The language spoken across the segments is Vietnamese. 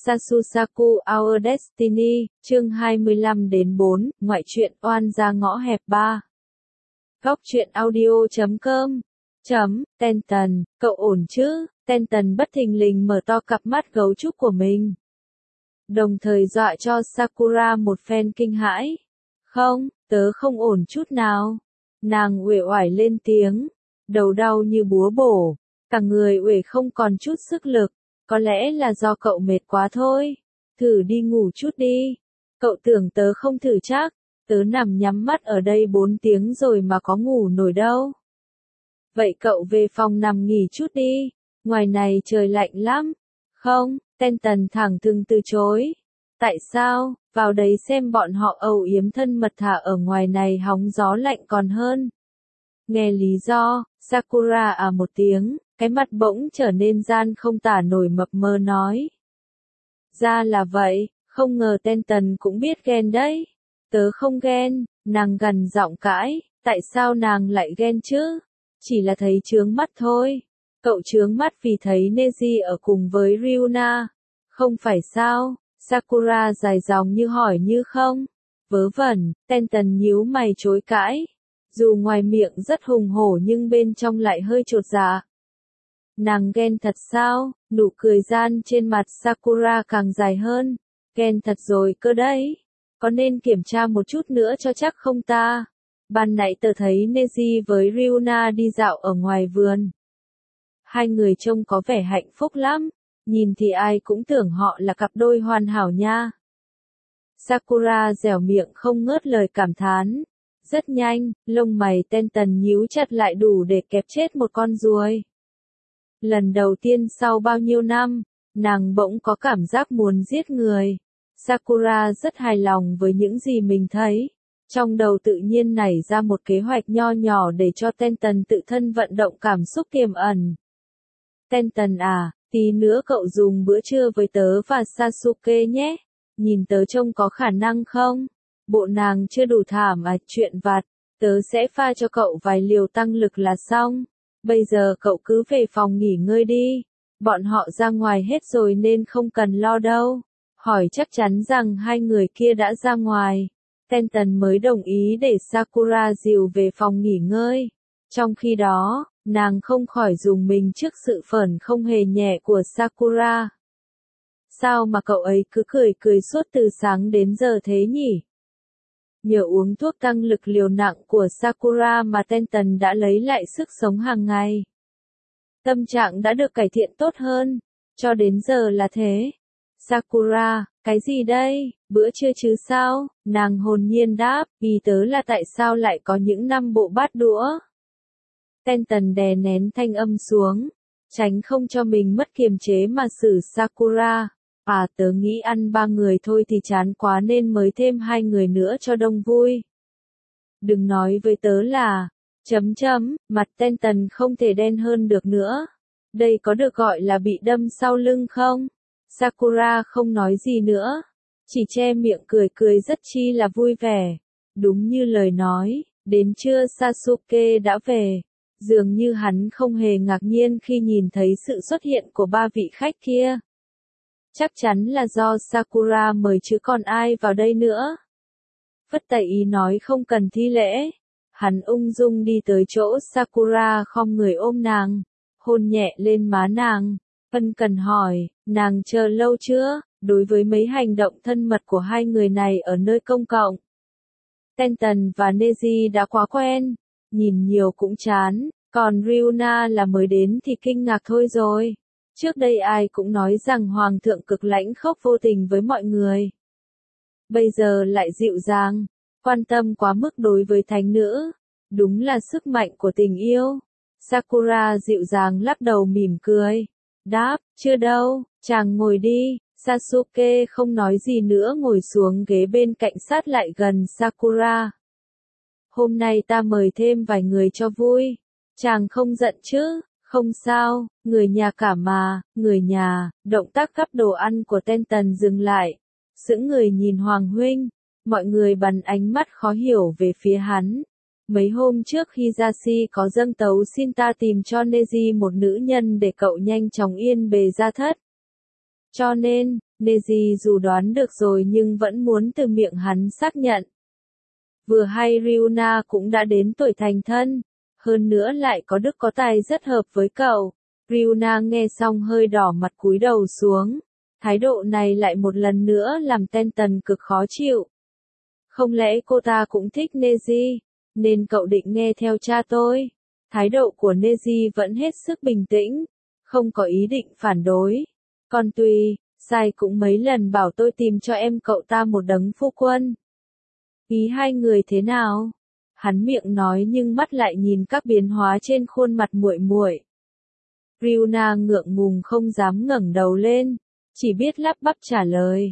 Sasusaku Our Destiny, chương 25-4, ngoại truyện oan gia ngõ hẹp 3. Góc truyện audio.com. Tenton, cậu ổn chứ? Tenton bất thình lình mở to cặp mắt gấu trúc của mình, đồng thời dọa cho Sakura một phen kinh hãi. Không, tớ không ổn chút nào. Nàng uể oải lên tiếng, đầu đau như búa bổ, cả người uể không còn chút sức lực. Có lẽ là do cậu mệt quá thôi. Thử đi ngủ chút đi. Cậu tưởng tớ không thử chắc. Tớ nằm nhắm mắt ở đây 4 tiếng rồi mà có ngủ nổi đâu. Vậy cậu về phòng nằm nghỉ chút đi. Ngoài này trời lạnh lắm. Không, Tenton thẳng thừng từ chối. Tại sao? Vào đấy xem bọn họ âu yếm thân mật thả ở ngoài này hóng gió lạnh còn hơn. Nghe lý do, Sakura một tiếng, cái mặt bỗng trở nên gian không tả nổi mập mờ nói. Ra là vậy, không ngờ Tenton cũng biết ghen đấy. Tớ không ghen, nàng gằn giọng cãi, tại sao nàng lại ghen chứ? Chỉ là thấy chướng mắt thôi. Cậu chướng mắt vì thấy Neji ở cùng với Ryuna. Không phải sao? Sakura dài dòng như hỏi như không. Vớ vẩn, Tenton nhíu mày chối cãi. Dù ngoài miệng rất hùng hổ nhưng bên trong lại hơi chột dạ. Nàng ghen thật sao? Nụ cười gian trên mặt Sakura càng dài hơn. Ghen thật rồi cơ đấy. Có nên kiểm tra một chút nữa cho chắc không ta? Ban nãy tớ thấy Neji với Ryuna đi dạo ở ngoài vườn. Hai người trông có vẻ hạnh phúc lắm. Nhìn thì ai cũng tưởng họ là cặp đôi hoàn hảo nha. Sakura dẻo miệng không ngớt lời cảm thán. Rất nhanh, lông mày Tenton nhíu chặt lại đủ để kẹp chết một con ruồi. Lần đầu tiên sau bao nhiêu năm, nàng bỗng có cảm giác muốn giết người. Sakura rất hài lòng với những gì mình thấy. Trong đầu tự nhiên nảy ra một kế hoạch nho nhỏ để cho Tenton tự thân vận động cảm xúc tiềm ẩn. Tenton tí nữa cậu dùng bữa trưa với tớ và Sasuke nhé. Nhìn tớ trông có khả năng không? Bộ nàng chưa đủ thảm chuyện vặt. Tớ sẽ pha cho cậu vài liều tăng lực là xong. Bây giờ cậu cứ về phòng nghỉ ngơi đi. Bọn họ ra ngoài hết rồi nên không cần lo đâu. Hỏi chắc chắn rằng hai người kia đã ra ngoài. Tenton mới đồng ý để Sakura dìu về phòng nghỉ ngơi. Trong khi đó, nàng không khỏi rùng mình trước sự phởn không hề nhẹ của Sakura. Sao mà cậu ấy cứ cười suốt từ sáng đến giờ thế nhỉ? Nhờ uống thuốc tăng lực liều nặng của Sakura mà Tenton đã lấy lại sức sống hàng ngày. Tâm trạng đã được cải thiện tốt hơn. Cho đến giờ là thế. Sakura, cái gì đây? Bữa trưa chứ sao? Nàng hồn nhiên đáp, vì tớ là tại sao lại có những 5 bộ bát đũa. Tenton đè nén thanh âm xuống, tránh không cho mình mất kiềm chế mà xử Sakura. Tớ nghĩ ăn 3 người thôi thì chán quá nên mới thêm 2 người nữa cho đông vui. Đừng nói với tớ là, mặt Tenton không thể đen hơn được nữa. Đây có được gọi là bị đâm sau lưng không? Sakura không nói gì nữa, chỉ che miệng cười rất chi là vui vẻ. Đúng như lời nói, đến trưa Sasuke đã về. Dường như hắn không hề ngạc nhiên khi nhìn thấy sự xuất hiện của 3 vị khách kia. Chắc chắn là do Sakura mời chứ còn ai vào đây nữa. Phất tay ý nói không cần thi lễ. Hắn ung dung đi tới chỗ Sakura khom người ôm nàng, hôn nhẹ lên má nàng. Ân cần hỏi, nàng chờ lâu chưa? Đối với mấy hành động thân mật của hai người này ở nơi công cộng, Tenton và Neji đã quá quen, nhìn nhiều cũng chán, còn Ryuna là mới đến thì kinh ngạc thôi rồi. Trước đây ai cũng nói rằng Hoàng thượng cực lãnh khốc vô tình với mọi người. Bây giờ lại dịu dàng, quan tâm quá mức đối với thánh nữ. Đúng là sức mạnh của tình yêu. Sakura dịu dàng lắc đầu mỉm cười. Đáp, chưa đâu, chàng ngồi đi. Sasuke không nói gì nữa ngồi xuống ghế bên cạnh sát lại gần Sakura. Hôm nay ta mời thêm vài người cho vui. Chàng không giận chứ? Không sao, người nhà cả mà, người nhà. Động tác gắp đồ ăn của Tenton dừng lại. Sững người nhìn Hoàng huynh. Mọi người bắn ánh mắt khó hiểu về phía hắn. Mấy hôm trước Hisashi có dâng tấu xin ta tìm cho Neji một nữ nhân để cậu nhanh chóng yên bề gia thất. Cho nên, Neji dù đoán được rồi nhưng vẫn muốn từ miệng hắn xác nhận. Vừa hay Ryuna cũng đã đến tuổi thành thân, hơn nữa lại có đức có tài rất hợp với cậu. Ryuna nghe xong hơi đỏ mặt cúi đầu xuống. Thái độ này lại một lần nữa làm Tenten cực khó chịu. Không lẽ cô ta cũng thích Neji, nên cậu định nghe theo cha tôi? Thái độ của Neji vẫn hết sức bình tĩnh, không có ý định phản đối. Còn tùy, Sai cũng mấy lần bảo tôi tìm cho em cậu ta một đấng phu quân. Ý hai người thế nào? Hắn miệng nói nhưng mắt lại nhìn các biến hóa trên khuôn mặt muội muội. Ryuna ngượng ngùng không dám ngẩng đầu lên, chỉ biết lắp bắp trả lời.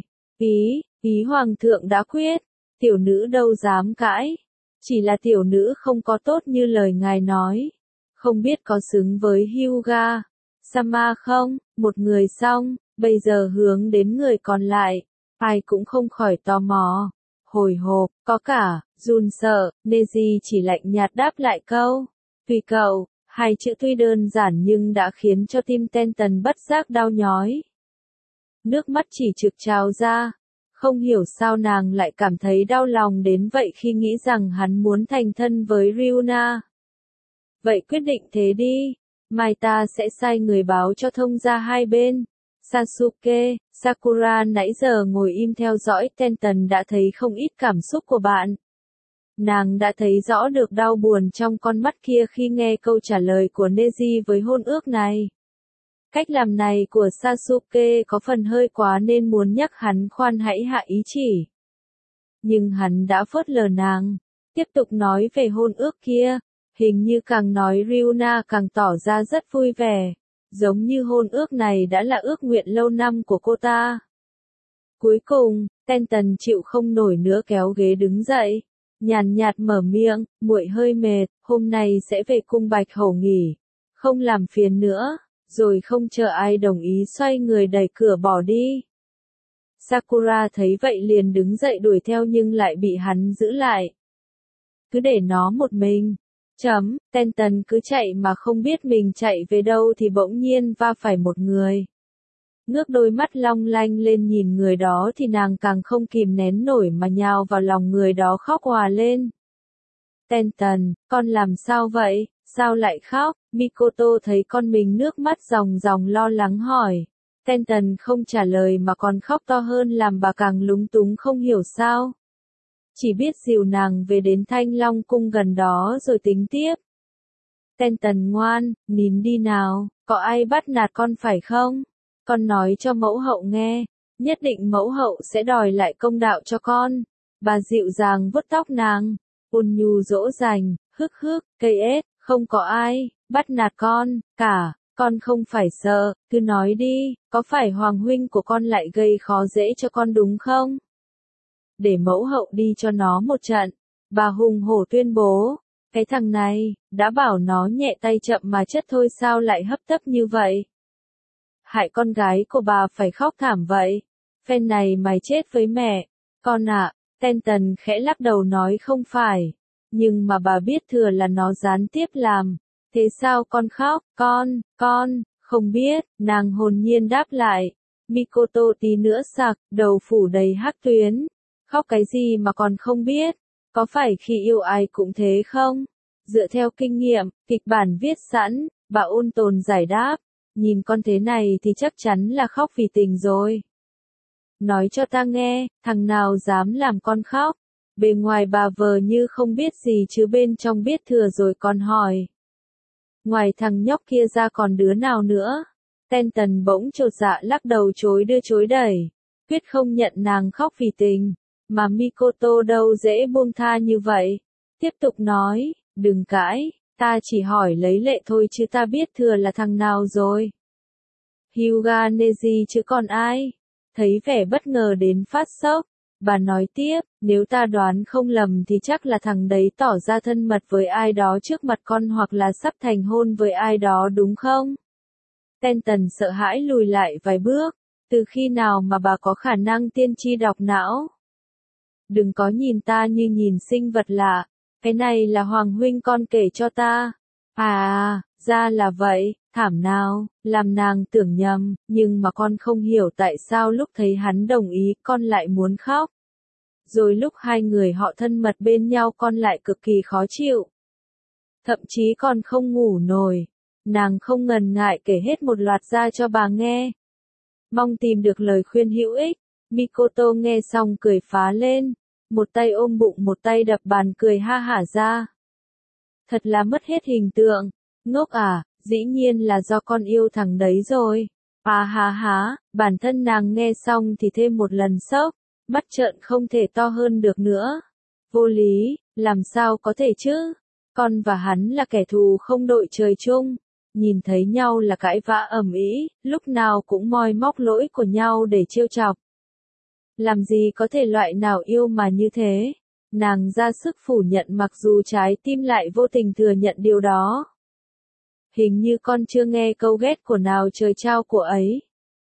Ý hoàng thượng đã quyết, tiểu nữ đâu dám cãi. Chỉ là tiểu nữ không có tốt như lời ngài nói. Không biết có xứng với Hyuga Sama không? Một người xong, bây giờ hướng đến người còn lại. Ai cũng không khỏi tò mò. Hồi hộp, có cả, run sợ, Neji chỉ lạnh nhạt đáp lại câu. Tùy cậu, hai chữ tuy đơn giản nhưng đã khiến cho tim Tenten bất giác đau nhói. Nước mắt chỉ trực trào ra. Không hiểu sao nàng lại cảm thấy đau lòng đến vậy khi nghĩ rằng hắn muốn thành thân với Ryuna. Vậy quyết định thế đi, mai ta sẽ sai người báo cho thông gia hai bên. Sasuke, Sakura nãy giờ ngồi im theo dõi Tenten đã thấy không ít cảm xúc của bạn. Nàng đã thấy rõ được đau buồn trong con mắt kia khi nghe câu trả lời của Neji với hôn ước này. Cách làm này của Sasuke có phần hơi quá nên muốn nhắc hắn khoan hãy hạ ý chỉ. Nhưng hắn đã phớt lờ nàng, tiếp tục nói về hôn ước kia, hình như càng nói Ryuna càng tỏ ra rất vui vẻ, giống như hôn ước này đã là ước nguyện lâu năm của cô ta. Cuối cùng, Tenten chịu không nổi nữa kéo ghế đứng dậy, nhàn nhạt mở miệng, muội hơi mệt, hôm nay sẽ về cung Bạch Hổ nghỉ, không làm phiền nữa. Rồi không chờ ai đồng ý xoay người đẩy cửa bỏ đi. Sakura thấy vậy liền đứng dậy đuổi theo nhưng lại bị hắn giữ lại. Cứ để nó một mình. Tenten cứ chạy mà không biết mình chạy về đâu thì bỗng nhiên va phải một người. Ngước đôi mắt long lanh lên nhìn người đó thì nàng càng không kìm nén nổi mà nhào vào lòng người đó khóc òa lên. Tenten, con làm sao vậy? Sao lại khóc? Mikoto thấy con mình nước mắt ròng ròng lo lắng hỏi. Tenten không trả lời mà còn khóc to hơn làm bà càng lúng túng không hiểu sao. Chỉ biết dìu nàng về đến Thanh Long cung gần đó rồi tính tiếp. Tenten ngoan, nín đi nào, có ai bắt nạt con phải không? Con nói cho mẫu hậu nghe, nhất định mẫu hậu sẽ đòi lại công đạo cho con. Bà dịu dàng vuốt tóc nàng, ôn nhu dỗ dành, cây ếch. Không có ai bắt nạt con cả, con không phải sợ, cứ nói đi, có phải hoàng huynh của con lại gây khó dễ cho con đúng không? Để mẫu hậu đi cho nó một trận, bà hùng hổ tuyên bố, cái thằng này, đã bảo nó nhẹ tay chậm mà chất thôi sao lại hấp tấp như vậy? Hại con gái của bà phải khóc thảm vậy, phen này mày chết với mẹ, con ạ, Tenten khẽ lắc đầu nói không phải. Nhưng mà bà biết thừa là nó gián tiếp làm. Thế sao con khóc? Con, không biết, nàng hồn nhiên đáp lại. Mikoto tí nữa sặc, đầu phủ đầy hắc tuyến. Khóc cái gì mà còn không biết? Có phải khi yêu ai cũng thế không? Dựa theo kinh nghiệm, kịch bản viết sẵn, bà ôn tồn giải đáp. Nhìn con thế này thì chắc chắn là khóc vì tình rồi. Nói cho ta nghe, thằng nào dám làm con khóc? Bề ngoài bà vờ như không biết gì chứ bên trong biết thừa rồi còn hỏi. Ngoài thằng nhóc kia ra còn đứa nào nữa? Tenten bỗng chột dạ lắc đầu chối đưa chối đẩy. Quyết không nhận nàng khóc vì tình. Mà Mikoto đâu dễ buông tha như vậy. Tiếp tục nói, đừng cãi, ta chỉ hỏi lấy lệ thôi chứ ta biết thừa là thằng nào rồi. Hyuga Neji chứ còn ai? Thấy vẻ bất ngờ đến phát sốc. Bà nói tiếp, nếu ta đoán không lầm thì chắc là thằng đấy tỏ ra thân mật với ai đó trước mặt con hoặc là sắp thành hôn với ai đó đúng không? Tenten sợ hãi lùi lại vài bước, từ khi nào mà bà có khả năng tiên tri đọc não? Đừng có nhìn ta như nhìn sinh vật lạ, cái này là Hoàng huynh con kể cho ta. À, Ra là vậy, thảm nào, làm nàng tưởng nhầm, nhưng mà con không hiểu tại sao lúc thấy hắn đồng ý con lại muốn khóc. Rồi lúc hai người họ thân mật bên nhau con lại cực kỳ khó chịu. Thậm chí còn không ngủ nổi. Nàng không ngần ngại kể hết một loạt ra cho bà nghe. Mong tìm được lời khuyên hữu ích. Mikoto nghe xong cười phá lên. Một tay ôm bụng một tay đập bàn cười ha hả ra. Thật là mất hết hình tượng. Ngốc à, dĩ nhiên là do con yêu thằng đấy rồi. À ha ha, bản thân nàng nghe xong thì thêm một lần sốc. Mắt trợn không thể to hơn được nữa. Vô lý, làm sao có thể chứ? Con và hắn là kẻ thù không đội trời chung. Nhìn thấy nhau là cãi vã ầm ĩ, lúc nào cũng moi móc lỗi của nhau để trêu chọc. Làm gì có thể loại nào yêu mà như thế? Nàng ra sức phủ nhận mặc dù trái tim lại vô tình thừa nhận điều đó. Hình như con chưa nghe câu ghét của nào trời trao của ấy.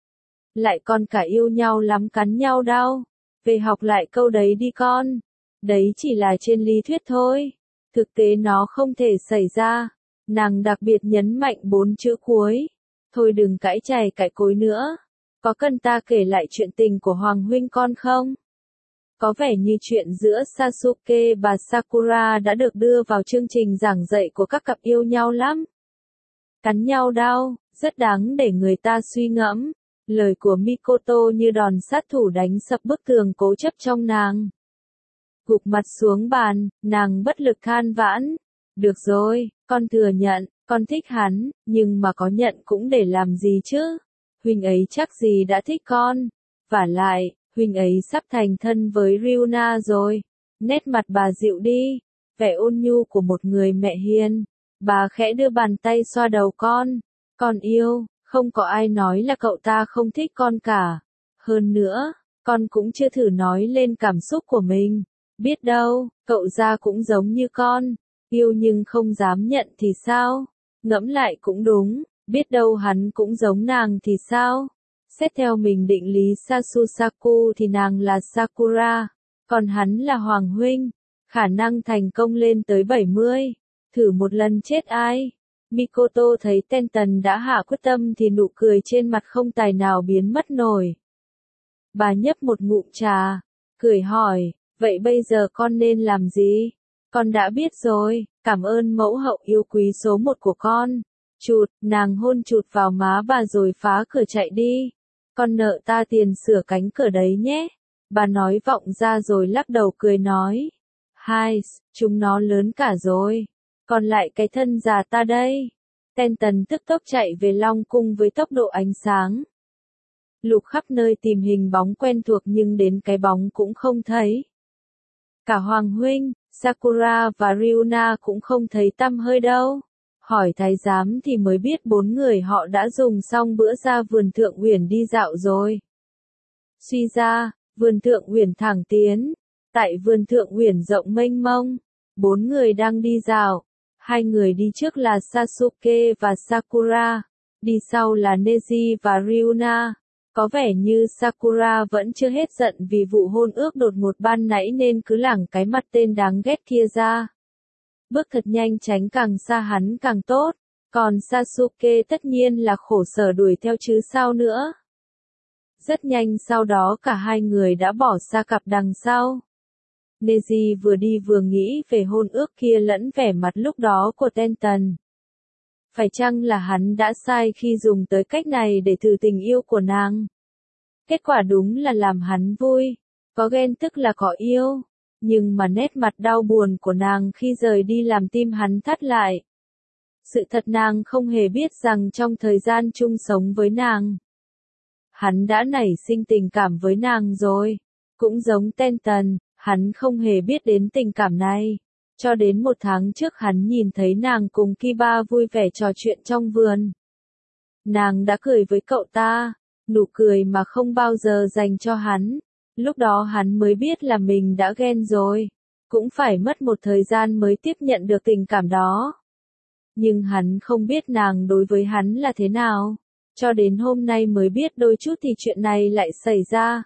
Lại còn cả yêu nhau lắm cắn nhau đau. Về học lại câu đấy đi con. Đấy chỉ là trên lý thuyết thôi. Thực tế nó không thể xảy ra. Nàng đặc biệt nhấn mạnh 4 chữ cuối. Thôi đừng cãi chày cãi cối nữa. Có cần ta kể lại chuyện tình của Hoàng huynh con không? Có vẻ như chuyện giữa Sasuke và Sakura đã được đưa vào chương trình giảng dạy của các cặp yêu nhau lắm. Cắn nhau đau, rất đáng để người ta suy ngẫm. Lời của Mikoto như đòn sát thủ đánh sập bức tường cố chấp trong nàng. Gục mặt xuống bàn, nàng bất lực than vãn. Được rồi, con thừa nhận, con thích hắn, nhưng mà có nhận cũng để làm gì chứ? Huynh ấy chắc gì đã thích con. Vả lại, huynh ấy sắp thành thân với Ryuna rồi. Nét mặt bà dịu đi, vẻ ôn nhu của một người mẹ hiền. Bà khẽ đưa bàn tay xoa đầu con. Con yêu, không có ai nói là cậu ta không thích con cả. Hơn nữa, con cũng chưa thử nói lên cảm xúc của mình. Biết đâu, cậu ra cũng giống như con. Yêu nhưng không dám nhận thì sao? Ngẫm lại cũng đúng, biết đâu hắn cũng giống nàng thì sao? Xét theo mình định lý Sasusaku thì nàng là Sakura, còn hắn là Hoàng huynh. Khả năng thành công lên tới 70. Thử một lần chết ai? Mikoto thấy Tenten đã hạ quyết tâm thì nụ cười trên mặt không tài nào biến mất nổi. Bà nhấp một ngụm trà, cười hỏi, vậy bây giờ con nên làm gì? Con đã biết rồi, cảm ơn mẫu hậu yêu quý số 1 của con. Chụt, nàng hôn chụt vào má bà rồi phá cửa chạy đi. Con nợ ta tiền sửa cánh cửa đấy nhé. Bà nói vọng ra rồi lắc đầu cười nói. Hai, chúng nó lớn cả rồi. Còn lại cái thân già ta đây. Tenten tức tốc chạy về Long Cung với tốc độ ánh sáng. Lục khắp nơi tìm hình bóng quen thuộc nhưng đến cái bóng cũng không thấy. Cả Hoàng huynh, Sakura và Ryuna cũng không thấy tăm hơi đâu. Hỏi thái giám thì mới biết 4 người họ đã dùng xong bữa ra vườn Thượng Uyển đi dạo rồi. Suy ra, vườn Thượng Uyển thẳng tiến. Tại vườn Thượng Uyển rộng mênh mông, 4 người đang đi dạo. 2 người đi trước là Sasuke và Sakura, đi sau là Neji và Ryuna. Có vẻ như Sakura vẫn chưa hết giận vì vụ hôn ước đột ngột ban nãy nên cứ lảng cái mặt tên đáng ghét kia ra. Bước thật nhanh tránh càng xa hắn càng tốt, còn Sasuke tất nhiên là khổ sở đuổi theo chứ sao nữa. Rất nhanh sau đó cả hai người đã bỏ xa cặp đằng sau. Neji vừa đi vừa nghĩ về hôn ước kia lẫn vẻ mặt lúc đó của Tenten. Phải chăng là hắn đã sai khi dùng tới cách này để thử tình yêu của nàng? Kết quả đúng là làm hắn vui. Có ghen tức là có yêu. Nhưng mà nét mặt đau buồn của nàng khi rời đi làm tim hắn thắt lại. Sự thật nàng không hề biết rằng trong thời gian chung sống với nàng, hắn đã nảy sinh tình cảm với nàng rồi. Cũng giống Tenten, hắn không hề biết đến tình cảm này. Cho đến 1 tháng trước hắn nhìn thấy nàng cùng Kiba vui vẻ trò chuyện trong vườn. Nàng đã cười với cậu ta, nụ cười mà không bao giờ dành cho hắn. Lúc đó hắn mới biết là mình đã ghen rồi. Cũng phải mất một thời gian mới tiếp nhận được tình cảm đó. Nhưng hắn không biết nàng đối với hắn là thế nào. Cho đến hôm nay mới biết đôi chút thì chuyện này lại xảy ra.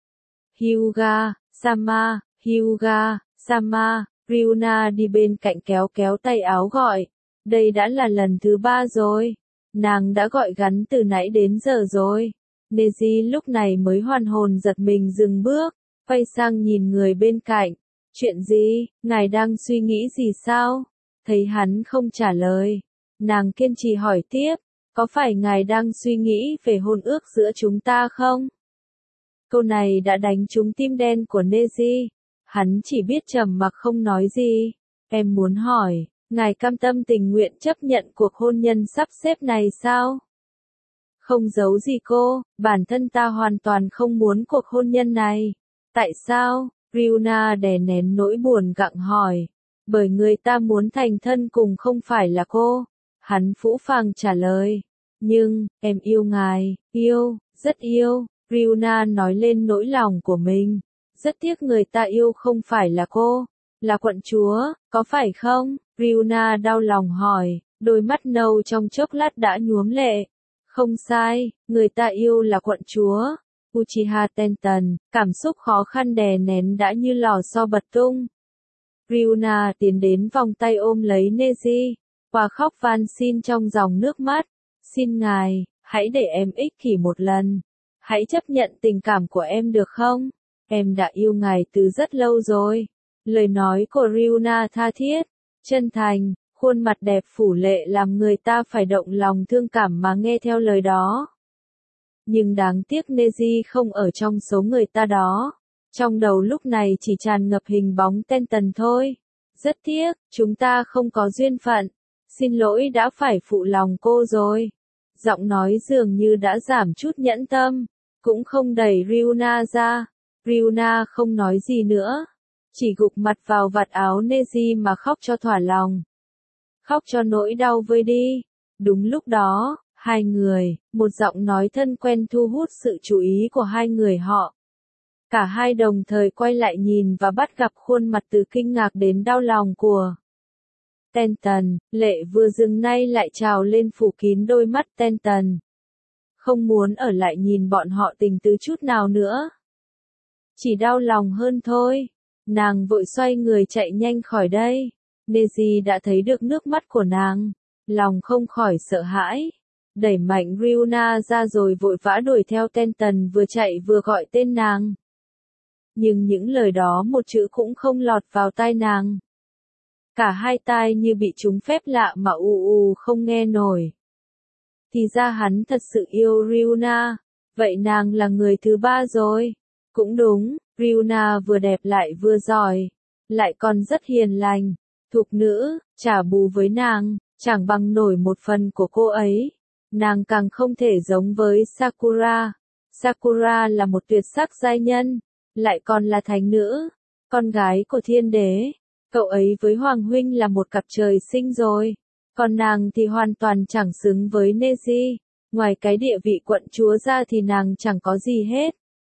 Hyuga, Sama, Hyuga, Sama, Ryuna đi bên cạnh kéo kéo tay áo gọi. Đây đã là lần thứ 3 rồi. Nàng đã gọi gắn từ nãy đến giờ rồi. Neji lúc này mới hoàn hồn giật mình dừng bước, quay sang nhìn người bên cạnh. Chuyện gì, ngài đang suy nghĩ gì sao? Thấy hắn không trả lời. Nàng kiên trì hỏi tiếp, có phải ngài đang suy nghĩ về hôn ước giữa chúng ta không? Câu này đã đánh trúng tim đen của Neji. Hắn chỉ biết trầm mặc không nói gì. Em muốn hỏi, ngài cam tâm tình nguyện chấp nhận cuộc hôn nhân sắp xếp này sao? Không giấu gì cô, bản thân ta hoàn toàn không muốn cuộc hôn nhân này. Tại sao? Ryuna đè nén nỗi buồn gặng hỏi. Bởi người ta muốn thành thân cùng không phải là cô. Hắn phũ phàng trả lời. Nhưng, em yêu ngài, yêu, rất yêu. Ryuna nói lên nỗi lòng của mình. Rất tiếc người ta yêu không phải là cô, là quận chúa, có phải không? Ryuna đau lòng hỏi, đôi mắt nâu trong chốc lát đã nhuốm lệ. Không sai, người ta yêu là quận chúa. Uchiha Tenten, cảm xúc khó khăn đè nén đã như lò xo bật tung. Ryuna tiến đến vòng tay ôm lấy Neji, và khóc van xin trong dòng nước mắt. Xin ngài, hãy để em ích kỷ một lần. Hãy chấp nhận tình cảm của em được không? Em đã yêu ngài từ rất lâu rồi. Lời nói của Ryuna tha thiết, chân thành, khuôn mặt đẹp phủ lệ làm người ta phải động lòng thương cảm mà nghe theo lời đó. Nhưng đáng tiếc Neji không ở trong số người ta đó. Trong đầu lúc này chỉ tràn ngập hình bóng Tenten thôi. Rất tiếc, chúng ta không có duyên phận. Xin lỗi đã phải phụ lòng cô rồi. Giọng nói dường như đã giảm chút nhẫn tâm. Cũng không đẩy Ryuna ra. Ryuna không nói gì nữa. Chỉ gục mặt vào vạt áo Neji mà khóc cho thỏa lòng. Khóc cho nỗi đau vơi đi. Đúng lúc đó, hai người, một giọng nói thân quen thu hút sự chú ý của hai người họ. Cả hai đồng thời quay lại nhìn và bắt gặp khuôn mặt từ kinh ngạc đến đau lòng của Tenten. Lệ vừa dừng nay lại trào lên phủ kín đôi mắt Tenten. Không muốn ở lại nhìn bọn họ tình tứ chút nào nữa. Chỉ đau lòng hơn thôi. Nàng vội xoay người chạy nhanh khỏi đây. Neji đã thấy được nước mắt của nàng. Lòng không khỏi sợ hãi. Đẩy mạnh Ryuna ra rồi vội vã đuổi theo Tenten vừa chạy vừa gọi tên nàng. Nhưng những lời đó một chữ cũng không lọt vào tai nàng. Cả hai tai như bị trúng phép lạ mà không nghe nổi. Thì ra hắn thật sự yêu Ryuna. Vậy nàng là người thứ 3 rồi. Cũng đúng, Ryuna vừa đẹp lại vừa giỏi. Lại còn rất hiền lành. Thục nữ, trả bù với nàng, chẳng bằng nổi một phần của cô ấy. Nàng càng không thể giống với Sakura. Sakura là một tuyệt sắc giai nhân. Lại còn là thánh nữ. Con gái của thiên đế. Cậu ấy với Hoàng Huynh là một cặp trời sinh rồi. Còn nàng thì hoàn toàn chẳng xứng với Neji. Ngoài cái địa vị quận chúa ra thì nàng chẳng có gì hết.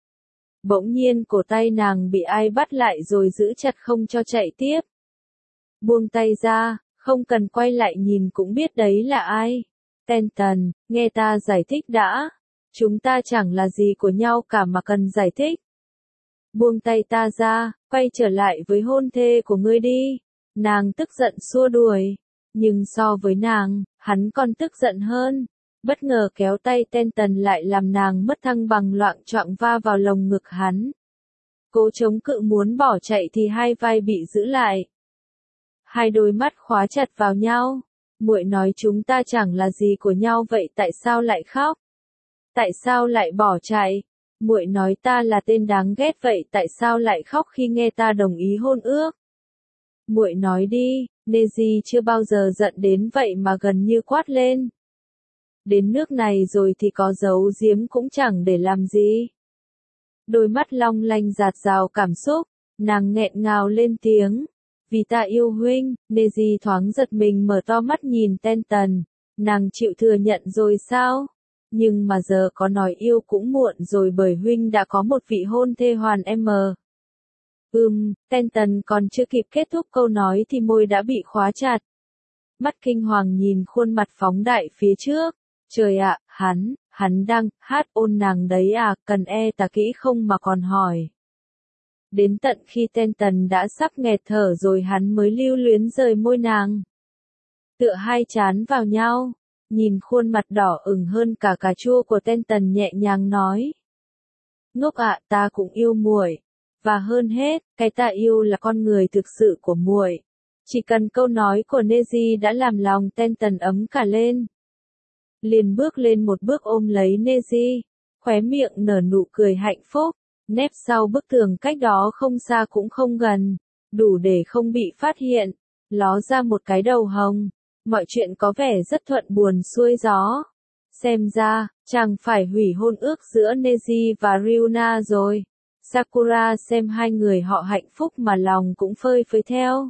Bỗng nhiên cổ tay nàng bị ai bắt lại rồi giữ chặt không cho chạy tiếp. Buông tay ra, không cần quay lại nhìn cũng biết đấy là ai. Tenten, nghe ta giải thích đã. Chúng ta chẳng là gì của nhau cả mà cần giải thích. Buông tay ta ra, quay trở lại với hôn thê của ngươi đi. Nàng tức giận xua đuổi. Nhưng so với nàng, hắn còn tức giận hơn. Bất ngờ kéo tay Tenten lại làm nàng mất thăng bằng loạng choạng va vào lồng ngực hắn. Cố chống cự muốn bỏ chạy thì hai vai bị giữ lại. Hai đôi mắt khóa chặt vào nhau. Muội nói chúng ta chẳng là gì của nhau vậy tại sao lại khóc? Tại sao lại bỏ chạy? Muội nói ta là tên đáng ghét vậy tại sao lại khóc khi nghe ta đồng ý hôn ước? Muội nói đi, Neji chưa bao giờ giận đến vậy mà gần như quát lên. Đến nước này rồi thì có giấu giếm cũng chẳng để làm gì. Đôi mắt long lanh rạt rào cảm xúc, nàng nghẹn ngào lên tiếng. Vì ta yêu huynh, Neji thoáng giật mình mở to mắt nhìn Tenten. Nàng chịu thừa nhận rồi sao? Nhưng mà giờ có nói yêu cũng muộn rồi bởi huynh đã có một vị hôn thê hoàn em. Tenten còn chưa kịp kết thúc câu nói thì môi đã bị khóa chặt. Mắt kinh hoàng nhìn khuôn mặt phóng đại phía trước. Trời ạ, hắn đang hát ôn nàng đấy à, cần ta kỹ không mà còn hỏi. Đến tận khi Tenten đã sắp nghẹt thở rồi hắn mới lưu luyến rời môi nàng. tựa hai trán vào nhau, nhìn khuôn mặt đỏ ửng hơn cả cà chua của Tenton nhẹ nhàng nói. Ngốc ạ, ta cũng yêu muội, và hơn hết, cái ta yêu là con người thực sự của muội. Chỉ cần câu nói của Neji đã làm lòng Tenton ấm cả lên. Liền bước lên một bước ôm lấy Neji, khóe miệng nở nụ cười hạnh phúc, nép sau bức tường cách đó không xa cũng không gần, đủ để không bị phát hiện, ló ra một cái đầu hồng. Mọi chuyện có vẻ rất thuận buồm xuôi gió. Xem ra, chàng phải hủy hôn ước giữa Neji và Ryuna rồi. Sakura xem hai người họ hạnh phúc mà lòng cũng phơi phới theo.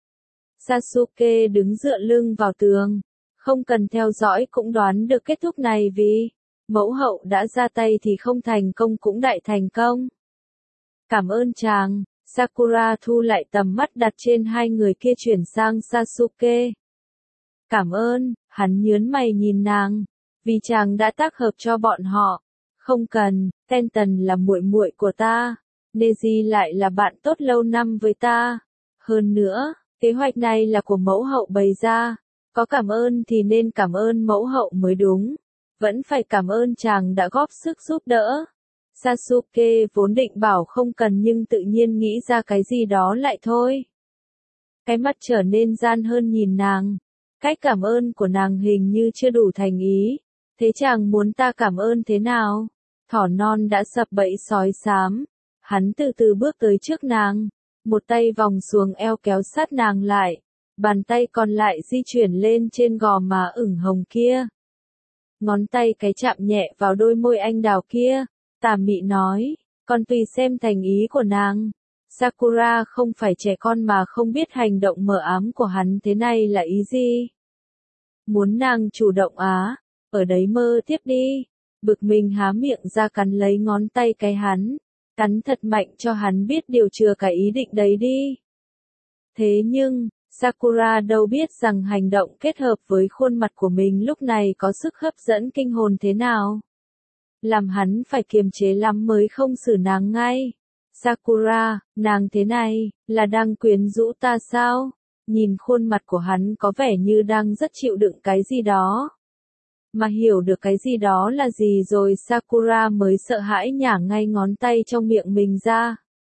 Sasuke đứng dựa lưng vào tường, không cần theo dõi cũng đoán được kết thúc này vì mẫu hậu đã ra tay thì không thành công cũng đại thành công. Cảm ơn chàng. Sakura thu lại tầm mắt đặt trên hai người kia chuyển sang Sasuke. Cảm ơn, hắn nhớn mày nhìn nàng, vì chàng đã tác hợp cho bọn họ. Không cần, Tenton là muội muội của ta, Neji lại là bạn tốt lâu năm với ta. Hơn nữa, kế hoạch này là của mẫu hậu bày ra, có cảm ơn thì nên cảm ơn mẫu hậu mới đúng. Vẫn phải cảm ơn chàng đã góp sức giúp đỡ. Sasuke vốn định bảo không cần nhưng tự nhiên nghĩ ra cái gì đó lại thôi. Cái mắt trở nên gian hơn nhìn nàng. Cách cảm ơn của nàng hình như chưa đủ thành ý. Thế chàng muốn ta cảm ơn thế nào? Thỏ non đã sập bẫy sói xám. Hắn từ từ bước tới trước nàng. Một tay vòng xuồng eo kéo sát nàng lại. Bàn tay còn lại di chuyển lên trên gò má ửng hồng kia. Ngón tay cái chạm nhẹ vào đôi môi anh đào kia. Tà mị nói, còn tùy xem thành ý của nàng. Sakura không phải trẻ con mà không biết hành động mờ ám của hắn thế này là ý gì. Muốn nàng chủ động á, ở đấy mơ tiếp đi. Bực mình há miệng ra cắn lấy ngón tay cái hắn, cắn thật mạnh cho hắn biết điều chừa cái ý định đấy đi. Thế nhưng, Sakura đâu biết rằng hành động kết hợp với khuôn mặt của mình lúc này có sức hấp dẫn kinh hồn thế nào. Làm hắn phải kiềm chế lắm mới không xử nàng ngay. Sakura, nàng thế này, là đang quyến rũ ta sao? Nhìn khuôn mặt của hắn có vẻ như đang rất chịu đựng cái gì đó. Mà hiểu được cái gì đó là gì rồi Sakura mới sợ hãi nhả ngay ngón tay trong miệng mình ra.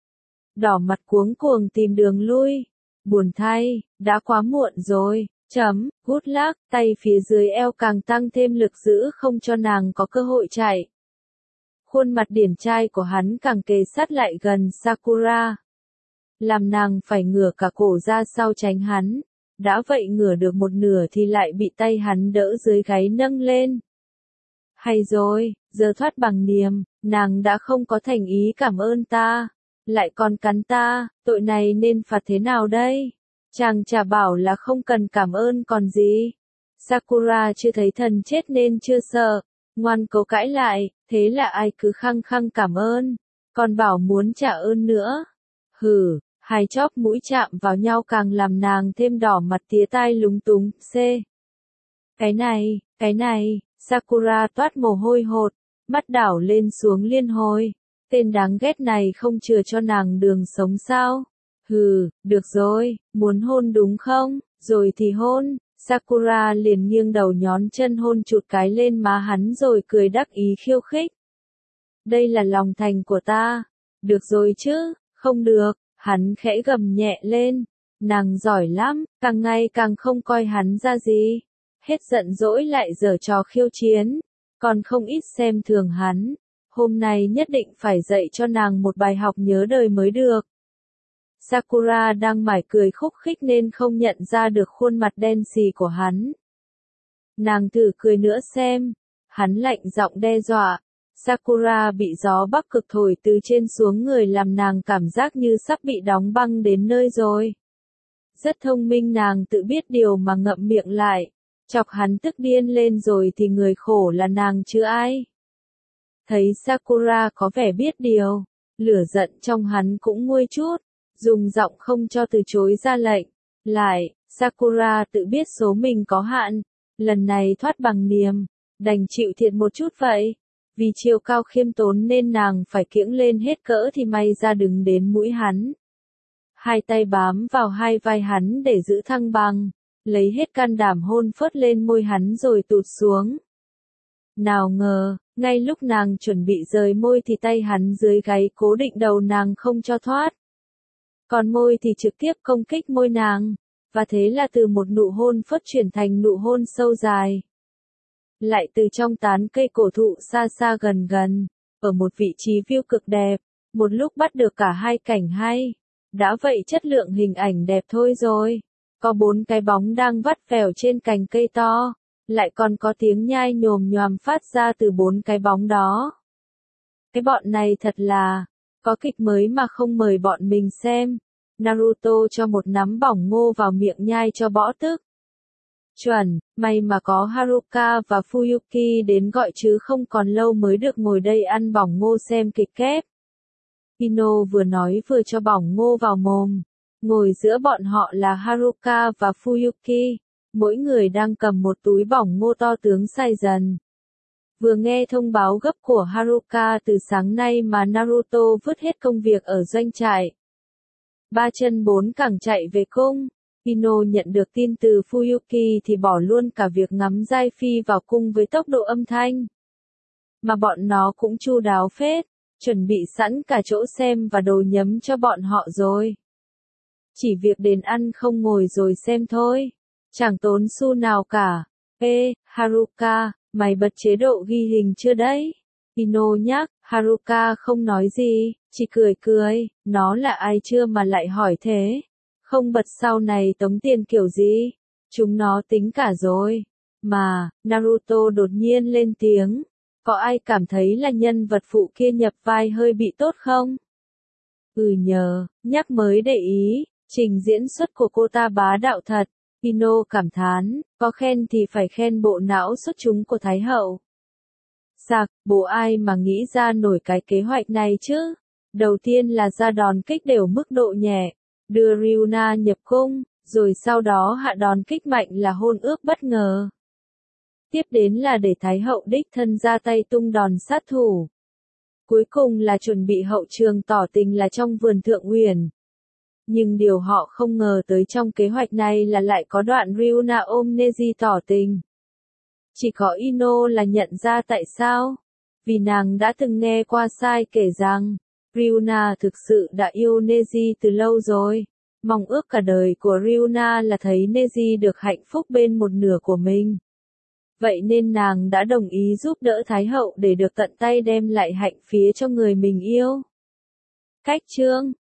Đỏ mặt cuống cuồng tìm đường lui. Buồn thay, đã quá muộn rồi. Good luck, tay phía dưới eo càng tăng thêm lực giữ không cho nàng có cơ hội chạy. Khuôn mặt điển trai của hắn càng kề sát lại gần Sakura. Làm nàng phải ngửa cả cổ ra sau tránh hắn. Đã vậy ngửa được một nửa thì lại bị tay hắn đỡ dưới gáy nâng lên. Hay rồi, giờ thoát bằng niềm, nàng đã không có thành ý cảm ơn ta. Lại còn cắn ta, tội này nên phạt thế nào đây? Chàng chả bảo là không cần cảm ơn còn gì. Sakura chưa thấy thần chết nên chưa sợ. Ngoan cố cãi lại, thế là ai cứ khăng khăng cảm ơn, còn bảo muốn trả ơn nữa. Hừ, hai chóp mũi chạm vào nhau càng làm nàng thêm đỏ mặt tía tai lúng túng. Cái này, Sakura toát mồ hôi hột, mắt đảo lên xuống liên hồi. Tên đáng ghét này không chừa cho nàng đường sống sao? Hừ, được rồi, muốn hôn đúng không? Rồi thì hôn. Sakura liền nghiêng đầu nhón chân hôn chụt cái lên má hắn rồi cười đắc ý khiêu khích. Đây là lòng thành của ta. Được rồi chứ, không được, hắn khẽ gầm nhẹ lên. Nàng giỏi lắm, càng ngày càng không coi hắn ra gì. Hết giận dỗi lại giở trò khiêu chiến, còn không ít xem thường hắn. Hôm nay nhất định phải dạy cho nàng một bài học nhớ đời mới được. Sakura đang mải cười khúc khích nên không nhận ra được khuôn mặt đen xì của hắn. Nàng thử cười nữa xem. Hắn lạnh giọng đe dọa. Sakura bị gió bắc cực thổi từ trên xuống người làm nàng cảm giác như sắp bị đóng băng đến nơi rồi. Rất thông minh nàng tự biết điều mà ngậm miệng lại. Chọc hắn tức điên lên rồi thì người khổ là nàng chứ ai. Thấy Sakura có vẻ biết điều, lửa giận trong hắn cũng nguôi chút. Dùng giọng không cho từ chối ra lệnh. Lại, Sakura tự biết số mình có hạn. Lần này thoát bằng niềm. Đành chịu thiệt một chút vậy. Vì chiều cao khiêm tốn nên nàng phải kiễng lên hết cỡ thì may ra đứng đến mũi hắn. Hai tay bám vào hai vai hắn để giữ thăng bằng. lấy hết can đảm hôn phớt lên môi hắn rồi tụt xuống. Nào ngờ, ngay lúc nàng chuẩn bị rời môi thì tay hắn dưới gáy cố định đầu nàng không cho thoát. Còn môi thì trực tiếp công kích môi nàng, và thế là từ một nụ hôn phớt chuyển thành nụ hôn sâu dài. Lại từ trong tán cây cổ thụ xa xa gần gần, ở một vị trí view cực đẹp, một lúc bắt được cả hai cảnh hay. Đã vậy chất lượng hình ảnh đẹp thôi rồi. Có 4 cái bóng đang vắt vẻo trên cành cây to, lại còn có tiếng nhai nhồm nhoàm phát ra từ 4 cái bóng đó. Cái bọn này thật là, có kịch mới mà không mời bọn mình xem. Naruto cho một nắm bỏng ngô vào miệng nhai cho bỏ tức. Chuẩn, may mà có Haruka và Fuyuki đến gọi chứ không còn lâu mới được ngồi đây ăn bỏng ngô xem kịch kép. Ino vừa nói vừa cho bỏng ngô vào mồm. Ngồi giữa bọn họ là Haruka và Fuyuki, mỗi người đang cầm một túi bỏng ngô to tướng xay dần. Vừa nghe thông báo gấp của Haruka từ sáng nay mà Naruto vứt hết công việc ở doanh trại. 3 chân 4 cẳng chạy về cung. Ino nhận được tin từ Fuyuki thì bỏ luôn cả việc ngắm giai phi vào cung với tốc độ âm thanh. Mà bọn nó cũng chu đáo phết, chuẩn bị sẵn cả chỗ xem và đồ nhấm cho bọn họ rồi. Chỉ việc đến ăn không ngồi rồi xem thôi. Chẳng tốn xu nào cả. Ê, Haruka, mày bật chế độ ghi hình chưa đấy? Ino nhắc, Haruka không nói gì, chỉ cười cười, nó là ai chưa mà lại hỏi thế? Không bật sau này tống tiền kiểu gì? Chúng nó tính cả rồi. Mà, Naruto đột nhiên lên tiếng. Có ai cảm thấy là nhân vật phụ kia nhập vai hơi bị tốt không? Nhắc mới để ý, trình diễn xuất của cô ta bá đạo thật. Ino cảm thán, có khen thì phải khen bộ não xuất chúng của Thái Hậu. Sạc, bố ai mà nghĩ ra nổi cái kế hoạch này chứ? Đầu tiên là ra đòn kích đều mức độ nhẹ, đưa Ryuna nhập cung, rồi sau đó hạ đòn kích mạnh là hôn ước bất ngờ. Tiếp đến là để Thái Hậu đích thân ra tay tung đòn sát thủ. Cuối cùng là chuẩn bị hậu trường tỏ tình là trong vườn Thượng Uyển. Nhưng điều họ không ngờ tới trong kế hoạch này là lại có đoạn Ryuna ôm Neji tỏ tình. Chỉ có Ino là nhận ra tại sao. Vì nàng đã từng nghe qua Sai kể rằng, Ryuna thực sự đã yêu Neji từ lâu rồi. Mong ước cả đời của Ryuna là thấy Neji được hạnh phúc bên một nửa của mình. Vậy nên nàng đã đồng ý giúp đỡ Thái Hậu để được tận tay đem lại hạnh phía cho người mình yêu. Cách chương